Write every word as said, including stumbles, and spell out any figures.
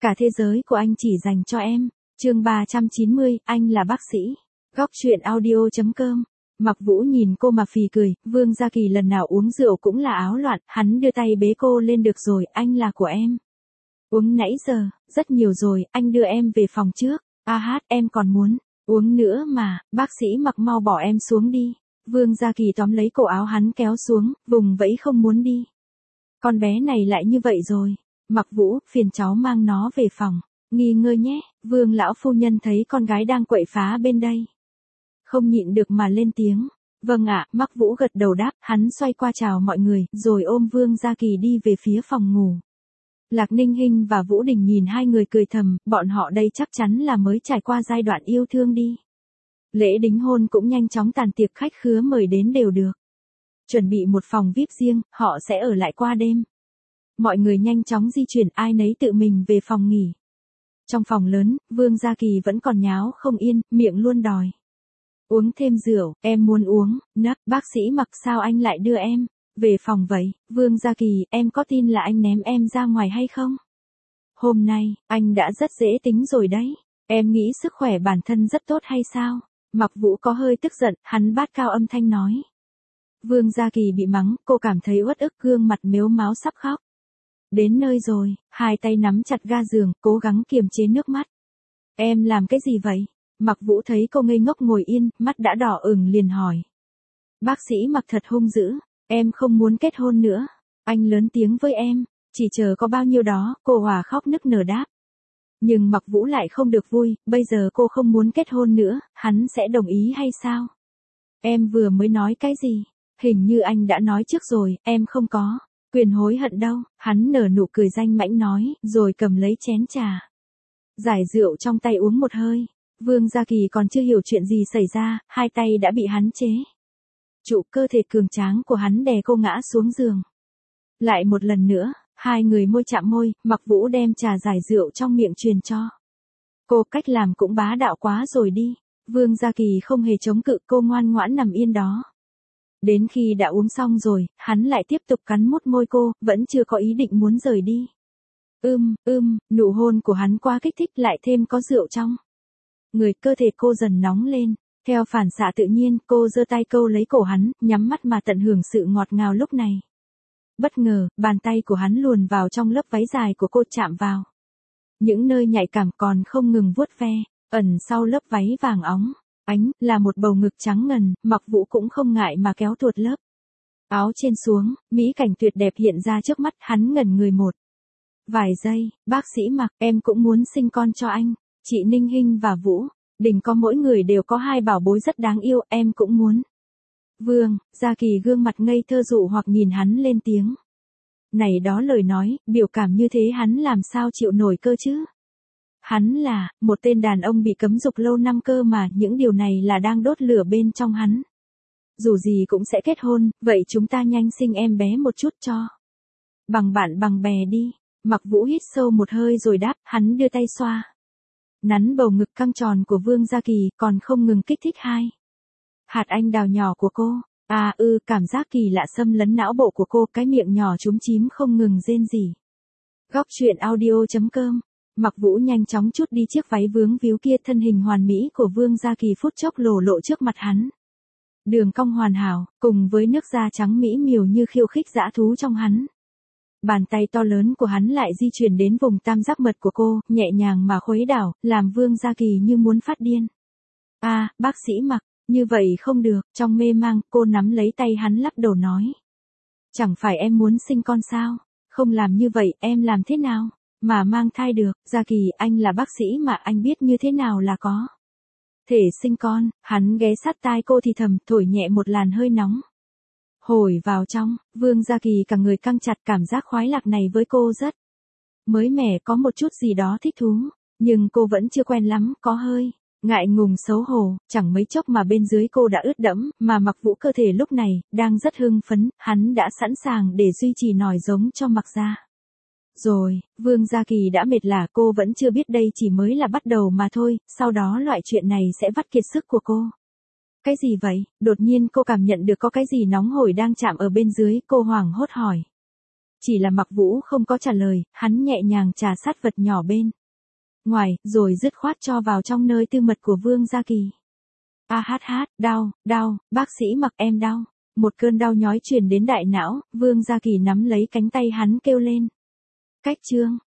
Cả thế giới của anh chỉ dành cho em. Chương ba trăm chín mươi, anh là bác sĩ. Góc truyện audio chấm com. Mặc Vũ nhìn cô mà phì cười, Vương Gia Kỳ lần nào uống rượu cũng là áo loạn, hắn đưa tay bế cô lên, được rồi, anh là của em. Uống nãy giờ, rất nhiều rồi, anh đưa em về phòng trước. A hát, em còn muốn uống nữa mà, bác sĩ Mặc mau bỏ em xuống đi. Vương Gia Kỳ tóm lấy cổ áo hắn kéo xuống, vùng vẫy không muốn đi. Con bé này lại như vậy rồi. Mặc Vũ, phiền cháu mang nó về phòng, nghỉ ngơi nhé. Vương lão phu nhân thấy con gái đang quậy phá bên đây, không nhịn được mà lên tiếng. Vâng ạ, Mặc Vũ gật đầu đáp, hắn xoay qua chào mọi người, rồi ôm Vương Gia Kỳ đi về phía phòng ngủ. Lạc Ninh Hinh và Vũ Đình nhìn hai người cười thầm, bọn họ đây chắc chắn là mới trải qua giai đoạn yêu thương đi. Lễ đính hôn cũng nhanh chóng tàn, tiệc khách khứa mời đến đều được chuẩn bị một phòng vi ai pi riêng, họ sẽ ở lại qua đêm. Mọi người nhanh chóng di chuyển, ai nấy tự mình về phòng nghỉ. Trong phòng lớn, Vương Gia Kỳ vẫn còn nháo không yên, miệng luôn đòi uống thêm rượu. Em muốn uống, nấc. Bác sĩ Mặc, sao anh lại đưa em về phòng vậy? Vương Gia Kỳ, em có tin là anh ném em ra ngoài hay không? Hôm nay, anh đã rất dễ tính rồi đấy. Em nghĩ sức khỏe bản thân rất tốt hay sao? Mặc Vũ có hơi tức giận, hắn bát cao âm thanh nói. Vương Gia Kỳ bị mắng, cô cảm thấy uất ức, gương mặt mếu máo sắp khóc. Đến nơi rồi, hai tay nắm chặt ga giường, cố gắng kiềm chế nước mắt. Em làm cái gì vậy? Mặc Vũ thấy cô ngây ngốc ngồi yên, mắt đã đỏ ửng liền hỏi. Bác sĩ Mặc thật hung dữ, em không muốn kết hôn nữa. Anh lớn tiếng với em, chỉ chờ có bao nhiêu đó, cô hòa khóc nức nở đáp. Nhưng Mặc Vũ lại không được vui, bây giờ cô không muốn kết hôn nữa, hắn sẽ đồng ý hay sao? Em vừa mới nói cái gì? Hình như anh đã nói trước rồi, em không có quyền hối hận đâu. Hắn nở nụ cười danh mãnh nói, rồi cầm lấy chén trà, giải rượu trong tay uống một hơi. Vương Gia Kỳ còn chưa hiểu chuyện gì xảy ra, hai tay đã bị hắn chế trụ, cơ thể cường tráng của hắn đè cô ngã xuống giường. Lại một lần nữa, hai người môi chạm môi, Mặc Vũ đem trà giải rượu trong miệng truyền cho cô, cách làm cũng bá đạo quá rồi đi. Vương Gia Kỳ không hề chống cự, cô ngoan ngoãn nằm yên đó. Đến khi đã uống xong rồi, hắn lại tiếp tục cắn mút môi cô, vẫn chưa có ý định muốn rời đi. Ưm, ưm, nụ hôn của hắn quá kích thích, lại thêm có rượu trong người, cơ thể cô dần nóng lên. Theo phản xạ tự nhiên, cô giơ tay câu lấy cổ hắn, nhắm mắt mà tận hưởng sự ngọt ngào lúc này. Bất ngờ, bàn tay của hắn luồn vào trong lớp váy dài của cô, chạm vào những nơi nhạy cảm, còn không ngừng vuốt ve. Ẩn sau lớp váy vàng óng ánh là một bầu ngực trắng ngần, Mặc Vũ cũng không ngại mà kéo tuột lớp áo trên xuống, mỹ cảnh tuyệt đẹp hiện ra trước mắt. Hắn ngẩn người một vài giây. Bác sĩ Mặc, em cũng muốn sinh con cho anh. Chị Ninh Hinh và Vũ Đình có mỗi người đều có hai bảo bối rất đáng yêu, em cũng muốn. Vương Gia Kỳ gương mặt ngây thơ dụ hoặc nhìn hắn lên tiếng. Này đó lời nói, biểu cảm như thế hắn làm sao chịu nổi cơ chứ? Hắn là một tên đàn ông bị cấm dục lâu năm cơ mà, những điều này là đang đốt lửa bên trong hắn. Dù gì cũng sẽ kết hôn, vậy chúng ta nhanh sinh em bé một chút cho bằng bạn bằng bè đi. Mặc Vũ hít sâu một hơi rồi đáp, hắn đưa tay xoa nắn bầu ngực căng tròn của Vương Gia Kỳ, còn không ngừng kích thích hai hạt anh đào nhỏ của cô. À ư, cảm giác kỳ lạ xâm lấn não bộ của cô, cái miệng nhỏ chúm chím không ngừng rên rỉ. Góc truyện audio chấm com. Mặc Vũ nhanh chóng trút đi chiếc váy vướng víu kia, thân hình hoàn mỹ của Vương Gia Kỳ phút chốc lộ lộ trước mặt hắn. Đường cong hoàn hảo, cùng với nước da trắng mỹ miều như khiêu khích dã thú trong hắn. Bàn tay to lớn của hắn lại di chuyển đến vùng tam giác mật của cô, nhẹ nhàng mà khuấy đảo, làm Vương Gia Kỳ như muốn phát điên. À, bác sĩ Mặc, như vậy không được. Trong mê mang, cô nắm lấy tay hắn lắc đầu nói. Chẳng phải em muốn sinh con sao? Không làm như vậy, em làm thế nào mà mang thai được? Gia Kỳ, anh là bác sĩ mà, anh biết như thế nào là có thể sinh con. Hắn ghé sát tai cô thì thầm, thổi nhẹ một làn hơi nóng hồi vào trong. Vương Gia Kỳ cả người căng chặt, cảm giác khoái lạc này với cô rất mới mẻ, có một chút gì đó thích thú, nhưng cô vẫn chưa quen lắm, có hơi ngại ngùng xấu hổ. Chẳng mấy chốc mà bên dưới cô đã ướt đẫm, mà Mặc Vũ cơ thể lúc này đang rất hưng phấn, hắn đã sẵn sàng để duy trì nòi giống cho Mặc ra. Rồi, Vương Gia Kỳ đã mệt lả, cô vẫn chưa biết đây chỉ mới là bắt đầu mà thôi, sau đó loại chuyện này sẽ vắt kiệt sức của cô. Cái gì vậy? Đột nhiên cô cảm nhận được có cái gì nóng hổi đang chạm ở bên dưới, cô hoảng hốt hỏi. Chỉ là Mặc Vũ không có trả lời, hắn nhẹ nhàng trà sát vật nhỏ bên ngoài, rồi dứt khoát cho vào trong nơi tư mật của Vương Gia Kỳ. A hát hát, đau, đau, bác sĩ Mặc em đau. Một cơn đau nhói truyền đến đại não, Vương Gia Kỳ nắm lấy cánh tay hắn kêu lên. Cách chương